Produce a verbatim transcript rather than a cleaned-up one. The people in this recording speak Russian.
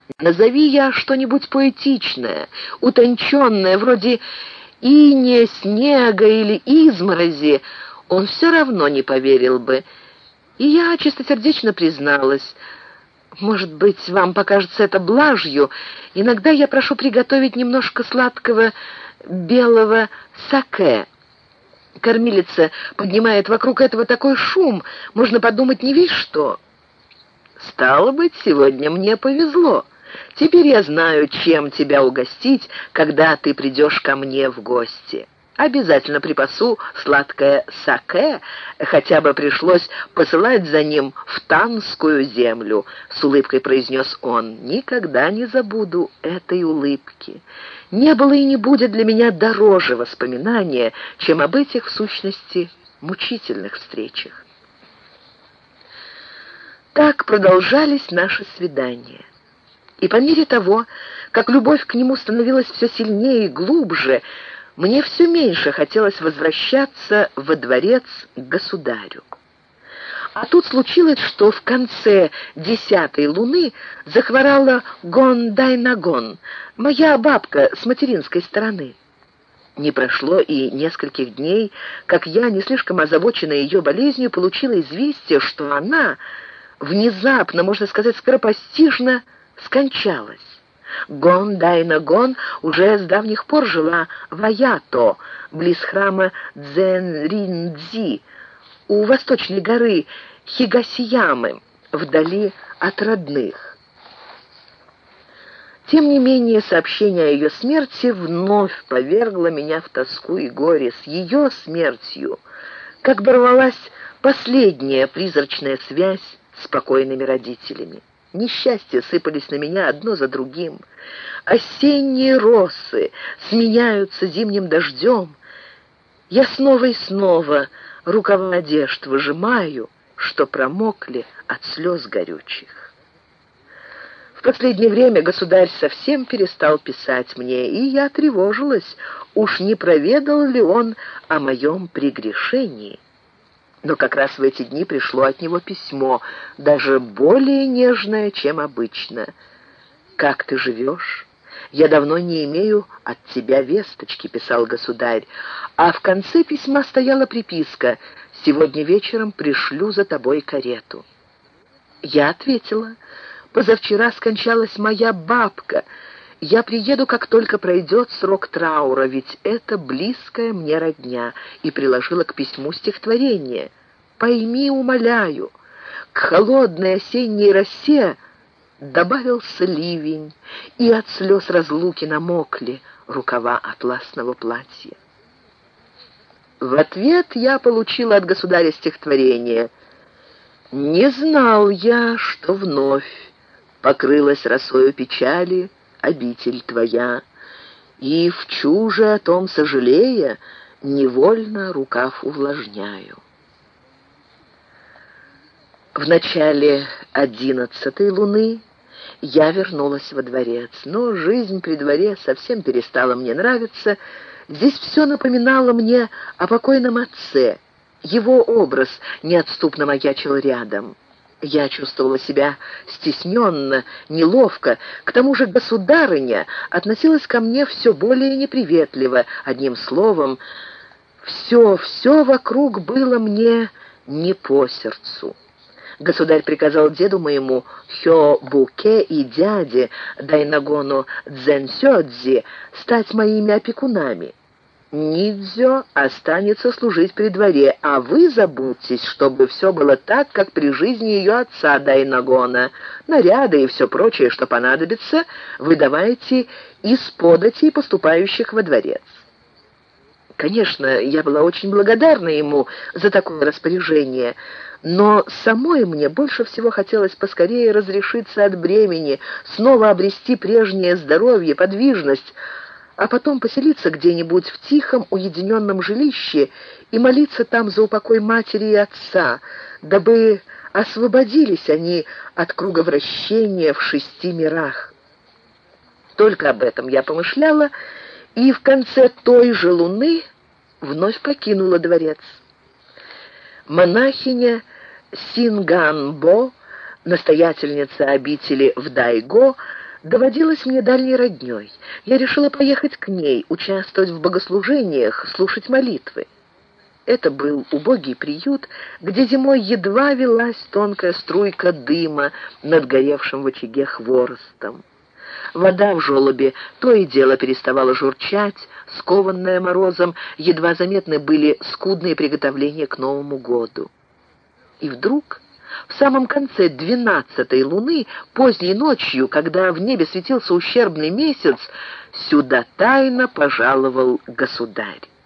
Назови я что-нибудь поэтичное, утонченное, вроде иния, снега или изморози, он все равно не поверил бы. И я чистосердечно призналась: может быть, вам покажется это блажью, иногда я прошу приготовить немножко сладкого белого саке. Кормилица поднимает вокруг этого такой шум, можно подумать, не весь что. Стало быть, сегодня мне повезло. Теперь я знаю, чем тебя угостить, когда ты придешь ко мне в гости. Обязательно припасу сладкое саке, хотя бы пришлось посылать за ним в Танскую землю, — с улыбкой произнес он. Никогда не забуду этой улыбки. Не было и не будет для меня дороже воспоминания, чем об этих, в сущности, мучительных встречах. Так продолжались наши свидания. И по мере того, как любовь к нему становилась все сильнее и глубже, мне все меньше хотелось возвращаться во дворец к государю. А тут случилось, что в конце десятой луны захворала Гон-Дай-Нагон, моя бабка с материнской стороны. Не прошло и нескольких дней, как я, не слишком озабоченная ее болезнью, получила известие, что она внезапно, можно сказать, скоропостижно скончалась. Гон-Дай-Нагон уже с давних пор жила в Аято, близ храма Дзен-Рин-Дзи, у восточной горы Хигасиямы, вдали от родных. Тем не менее, сообщение о ее смерти вновь повергло меня в тоску и горе. С ее смертью как бы рвалась последняя призрачная связь с покойными родителями. Несчастья сыпались на меня одно за другим. Осенние росы сменяются зимним дождем. Я снова и снова рукава одежд выжимаю, что промокли от слез горючих. В последнее время государь совсем перестал писать мне, и я тревожилась, уж не проведал ли он о моем прегрешении. Но как раз в эти дни пришло от него письмо, даже более нежное, чем обычно. «Как ты живешь? Я давно не имею от тебя весточки», — писал государь. А в конце письма стояла приписка: «Сегодня вечером пришлю за тобой карету». Я ответила: «Позавчера скончалась моя бабка. Я приеду, как только пройдет срок траура, ведь это близкая мне родня», и приложила к письму стихотворение. «Пойми, умоляю, к холодной осенней росе добавился ливень, и от слез разлуки намокли рукава атласного платья». В ответ я получила от государя стихотворение: «Не знал я, что вновь покрылась росою печали обитель твоя, и в чуже о том сожалея невольно рукав увлажняю». В начале одиннадцатой луны я вернулась во дворец, но жизнь при дворе совсем перестала мне нравиться. Здесь все напоминало мне о покойном отце. Его образ неотступно маячил рядом. Я чувствовала себя стесненно, неловко. К тому же государыня относилась ко мне все более неприветливо. Одним словом, все, все вокруг было мне не по сердцу. Государь приказал деду моему Хё-Буке и дяде Дайнагону Дзен-Сёдзи стать моими опекунами. Нидзё останется служить при дворе, а вы забудьтесь, чтобы все было так, как при жизни ее отца Дайнагона. Наряды и все прочее, что понадобится, вы давайте из податей поступающих во дворец». Конечно, я была очень благодарна ему за такое распоряжение, но самой мне больше всего хотелось поскорее разрешиться от бремени, снова обрести прежнее здоровье, подвижность, а потом поселиться где-нибудь в тихом, уединенном жилище и молиться там за упокой матери и отца, дабы освободились они от круговращения в шести мирах. Только об этом я помышляла, и в конце той же луны вновь покинула дворец. Монахиня Синганбо, настоятельница обители в Дайго, доводилась мне дальней роднёй. Я решила поехать к ней, участвовать в богослужениях, слушать молитвы. Это был убогий приют, где зимой едва велась тонкая струйка дыма над горевшим в очаге хворостом. Вода в желобе то и дело переставала журчать, скованная морозом, едва заметны были скудные приготовления к Новому году. И вдруг, в самом конце двенадцатой луны, поздней ночью, когда в небе светился ущербный месяц, сюда тайно пожаловал государь.